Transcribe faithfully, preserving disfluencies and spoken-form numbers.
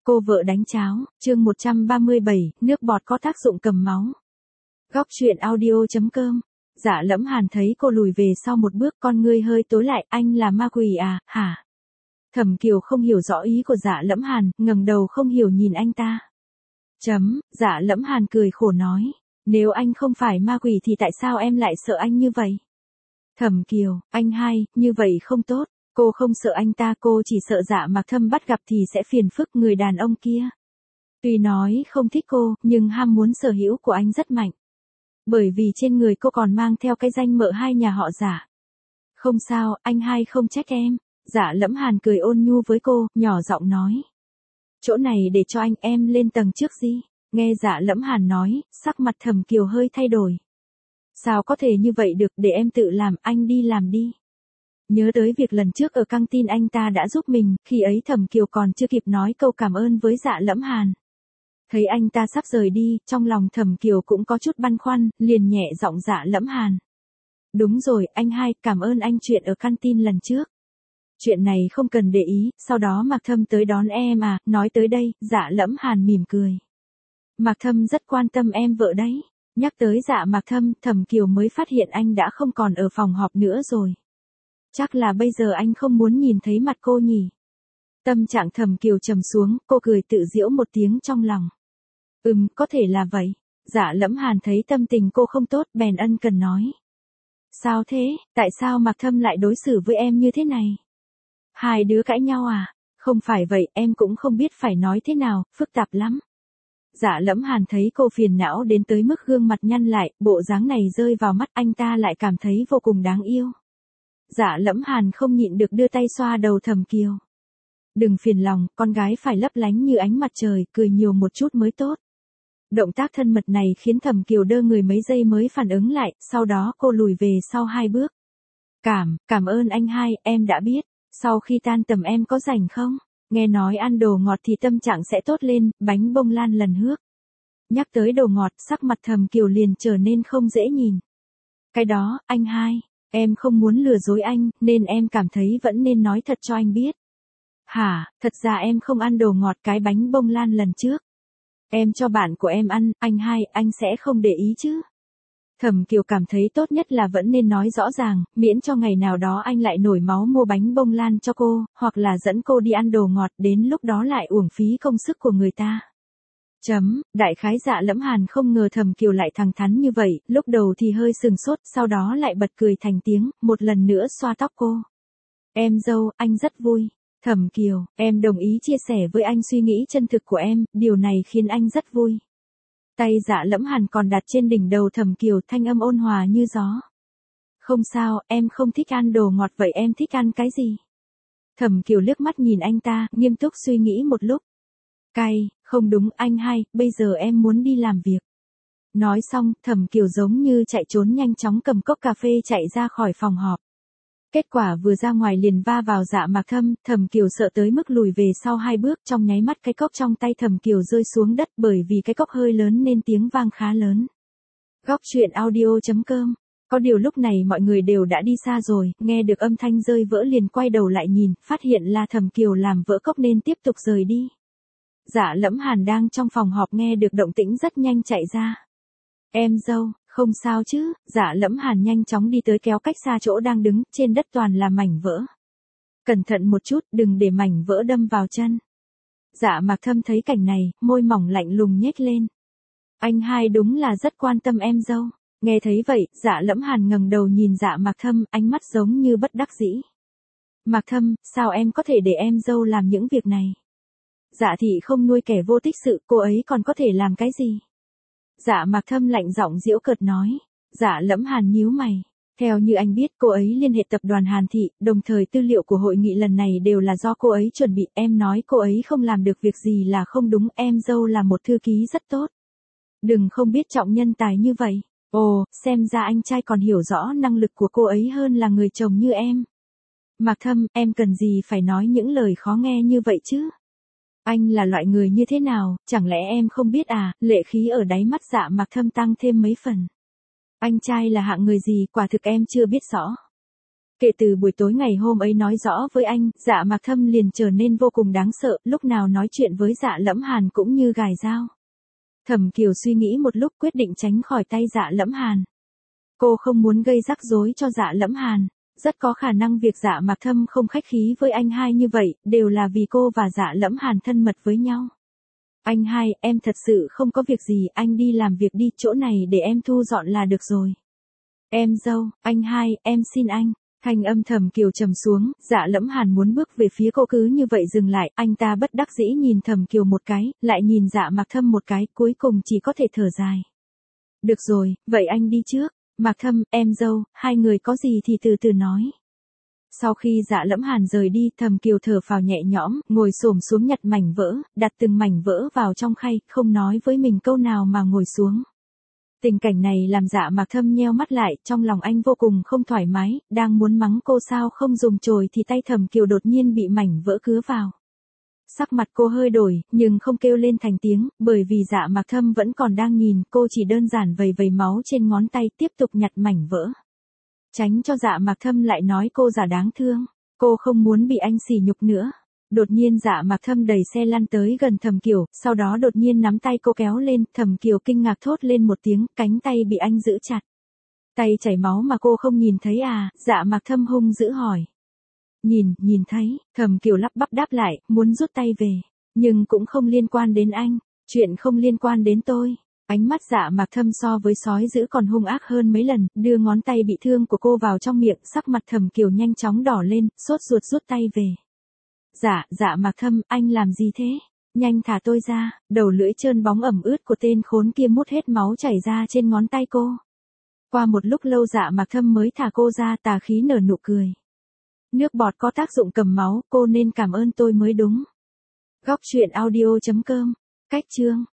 Cô vợ đánh cháo, chương một trăm ba mươi bảy, nước bọt có tác dụng cầm máu. Góc truyện audio.com. Dạ Lẫm Hàn thấy cô lùi về sau một bước, con ngươi hơi tối lại, anh là ma quỷ à, hả? Thẩm Kiều không hiểu rõ ý của Dạ Lẫm Hàn, ngẩng đầu không hiểu nhìn anh ta. Chấm, Dạ Lẫm Hàn cười khổ nói, nếu anh không phải ma quỷ thì tại sao em lại sợ anh như vậy? Thẩm Kiều, anh hai, như vậy không tốt. Cô không sợ anh ta, cô chỉ sợ Dạ Mạc Thâm bắt gặp thì sẽ phiền phức người đàn ông kia. Tuy nói không thích cô, nhưng ham muốn sở hữu của anh rất mạnh. Bởi vì trên người cô còn mang theo cái danh mợ hai nhà họ Dạ. Không sao, anh hai không trách em. Dạ Lẫm Hàn cười ôn nhu với cô, nhỏ giọng nói. Chỗ này để cho anh, em lên tầng trước gì? Nghe Dạ Lẫm Hàn nói, sắc mặt Thẩm Kiều hơi thay đổi. Sao có thể như vậy được, để em tự làm, anh đi làm đi. Nhớ tới việc lần trước ở căng tin anh ta đã giúp mình, khi ấy Thẩm Kiều còn chưa kịp nói câu cảm ơn với Dạ Lẫm Hàn. Thấy anh ta sắp rời đi, trong lòng Thẩm Kiều cũng có chút băn khoăn, liền nhẹ giọng Dạ Lẫm Hàn. Đúng rồi, anh hai, cảm ơn anh chuyện ở căng tin lần trước. Chuyện này không cần để ý, sau đó Mạc Thâm tới đón em à, nói tới đây, Dạ Lẫm Hàn mỉm cười. Mạc Thâm rất quan tâm em vợ đấy. Nhắc tới Dạ Mạc Thâm, Thẩm Kiều mới phát hiện anh đã không còn ở phòng họp nữa rồi. Chắc là bây giờ anh không muốn nhìn thấy mặt cô nhỉ. Tâm trạng Thẩm Kiều trầm xuống, cô cười tự giễu một tiếng trong lòng. Ừm, có thể là vậy. Dạ Lẫm Hàn thấy tâm tình cô không tốt, bèn ân cần nói. Sao thế, tại sao Mạc Thâm lại đối xử với em như thế này? Hai đứa cãi nhau à? Không phải vậy, em cũng không biết phải nói thế nào, phức tạp lắm. Dạ Lẫm Hàn thấy cô phiền não đến tới mức gương mặt nhăn lại, bộ dáng này rơi vào mắt anh ta lại cảm thấy vô cùng đáng yêu. Dạ Lẫm Hàn không nhịn được đưa tay xoa đầu Thẩm Kiều. Đừng phiền lòng, con gái phải lấp lánh như ánh mặt trời, cười nhiều một chút mới tốt. Động tác thân mật này khiến Thẩm Kiều đơ người mấy giây mới phản ứng lại, sau đó cô lùi về sau hai bước. Cảm, cảm ơn anh hai, em đã biết. Sau khi tan tầm em có rảnh không? Nghe nói ăn đồ ngọt thì tâm trạng sẽ tốt lên, bánh bông lan lần hước. Nhắc tới đồ ngọt, sắc mặt Thẩm Kiều liền trở nên không dễ nhìn. Cái đó, anh hai. Em không muốn lừa dối anh, nên em cảm thấy vẫn nên nói thật cho anh biết. Hả, thật ra em không ăn đồ ngọt cái bánh bông lan lần trước. Em cho bạn của em ăn, anh hai, anh sẽ không để ý chứ. Thẩm Kiều cảm thấy tốt nhất là vẫn nên nói rõ ràng, miễn cho ngày nào đó anh lại nổi máu mua bánh bông lan cho cô, hoặc là dẫn cô đi ăn đồ ngọt, đến lúc đó lại uổng phí công sức của người ta. Chấm, đại khái Dạ Lẫm Hàn không ngờ Thẩm Kiều lại thẳng thắn như vậy, lúc đầu thì hơi sừng sốt, sau đó lại bật cười thành tiếng, một lần nữa xoa tóc cô. Em dâu, anh rất vui. Thẩm Kiều, em đồng ý chia sẻ với anh suy nghĩ chân thực của em, điều này khiến anh rất vui. Tay Dạ Lẫm Hàn còn đặt trên đỉnh đầu Thẩm Kiều, thanh âm ôn hòa như gió. Không sao, em không thích ăn đồ ngọt, vậy em thích ăn cái gì? Thẩm Kiều liếc mắt nhìn anh ta, nghiêm túc suy nghĩ một lúc. Cay, không đúng anh hai, bây giờ em muốn đi làm việc. Nói xong, Thẩm Kiều giống như chạy trốn nhanh chóng cầm cốc cà phê chạy ra khỏi phòng họp. Kết quả vừa ra ngoài liền va vào Dạ Mạc Thâm, Thẩm Kiều sợ tới mức lùi về sau hai bước, trong nháy mắt cái cốc trong tay Thẩm Kiều rơi xuống đất, bởi vì cái cốc hơi lớn nên tiếng vang khá lớn. Góc truyện audio.com. Có điều lúc này mọi người đều đã đi xa rồi, nghe được âm thanh rơi vỡ liền quay đầu lại nhìn, phát hiện là Thẩm Kiều làm vỡ cốc nên tiếp tục rời đi. Dạ Lẫm Hàn đang trong phòng họp nghe được động tĩnh rất nhanh chạy ra. Em dâu, không sao chứ? Dạ Lẫm Hàn nhanh chóng đi tới kéo cách xa chỗ đang đứng, trên đất toàn là mảnh vỡ. Cẩn thận một chút, đừng để mảnh vỡ đâm vào chân. Dạ Mạc Thâm thấy cảnh này, môi mỏng lạnh lùng nhếch lên. Anh hai đúng là rất quan tâm em dâu. Nghe thấy vậy, Dạ Lẫm Hàn ngẩng đầu nhìn Dạ Mạc Thâm, ánh mắt giống như bất đắc dĩ. Mạc Thâm, sao em có thể để em dâu làm những việc này? Dạ thị không nuôi kẻ vô tích sự, cô ấy còn có thể làm cái gì? Dạ Mạc Thâm lạnh giọng giễu cợt nói. Dạ Lẫm Hàn nhíu mày. Theo như anh biết, cô ấy liên hệ tập đoàn Hàn Thị, đồng thời tư liệu của hội nghị lần này đều là do cô ấy chuẩn bị. Em nói cô ấy không làm được việc gì là không đúng, em dâu là một thư ký rất tốt. Đừng không biết trọng nhân tài như vậy. Ồ, xem ra anh trai còn hiểu rõ năng lực của cô ấy hơn là người chồng như em. Mạc Thâm, em cần gì phải nói những lời khó nghe như vậy chứ? Anh là loại người như thế nào, chẳng lẽ em không biết à? Lệ khí ở đáy mắt Dạ Mạc Thâm tăng thêm mấy phần. Anh trai là hạng người gì, quả thực em chưa biết rõ. Kể từ buổi tối ngày hôm ấy nói rõ với anh, Dạ Mạc Thâm liền trở nên vô cùng đáng sợ, lúc nào nói chuyện với Dạ Lẫm Hàn cũng như gài dao. Thẩm Kiều suy nghĩ một lúc quyết định tránh khỏi tay Dạ Lẫm Hàn. Cô không muốn gây rắc rối cho Dạ Lẫm Hàn. Rất có khả năng việc Dạ Mạc Thâm không khách khí với anh hai như vậy, đều là vì cô và Dạ Lẫm Hàn thân mật với nhau. Anh hai, em thật sự không có việc gì, anh đi làm việc đi, chỗ này để em thu dọn là được rồi. Em dâu, anh hai, em xin anh. Thanh âm Thẩm Kiều trầm xuống, Dạ Lẫm Hàn muốn bước về phía cô cứ như vậy dừng lại, anh ta bất đắc dĩ nhìn Thẩm Kiều một cái, lại nhìn Dạ Mạc Thâm một cái, cuối cùng chỉ có thể thở dài. Được rồi, vậy anh đi trước. Mạc Thâm, em dâu, hai người có gì thì từ từ nói. Sau khi Dạ Lẫm Hàn rời đi, Thẩm Kiều thở phào nhẹ nhõm, ngồi xổm xuống nhặt mảnh vỡ, đặt từng mảnh vỡ vào trong khay, không nói với mình câu nào mà ngồi xuống. Tình cảnh này làm Dạ Mạc Thâm nheo mắt lại, trong lòng anh vô cùng không thoải mái, đang muốn mắng cô sao không dùng chổi thì tay Thẩm Kiều đột nhiên bị mảnh vỡ cứa vào. Sắc mặt cô hơi đổi, nhưng không kêu lên thành tiếng, bởi vì Dạ Mạc Thâm vẫn còn đang nhìn, cô chỉ đơn giản vầy vầy máu trên ngón tay tiếp tục nhặt mảnh vỡ. Tránh cho Dạ Mạc Thâm lại nói cô giả đáng thương, cô không muốn bị anh sỉ nhục nữa. Đột nhiên Dạ Mạc Thâm đẩy xe lăn tới gần Thẩm Kiều, sau đó đột nhiên nắm tay cô kéo lên, Thẩm Kiều kinh ngạc thốt lên một tiếng, cánh tay bị anh giữ chặt. Tay chảy máu mà cô không nhìn thấy à? Dạ Mạc Thâm hung dữ hỏi. Nhìn, nhìn thấy, Thẩm Kiều lắp bắp đáp lại, muốn rút tay về, nhưng cũng không liên quan đến anh, chuyện không liên quan đến tôi. Ánh mắt Dạ Mạc Thâm so với sói dữ còn hung ác hơn mấy lần, đưa ngón tay bị thương của cô vào trong miệng, sắc mặt Thẩm Kiều nhanh chóng đỏ lên, sốt ruột rút tay về. Dạ, Dạ Mạc Thâm, anh làm gì thế? Nhanh thả tôi ra, đầu lưỡi trơn bóng ẩm ướt của tên khốn kia mút hết máu chảy ra trên ngón tay cô. Qua một lúc lâu Dạ Mạc Thâm mới thả cô ra, tà khí nở nụ cười. Nước bọt có tác dụng cầm máu, cô nên cảm ơn tôi mới đúng. Góc truyện audio chấm com. Cách chương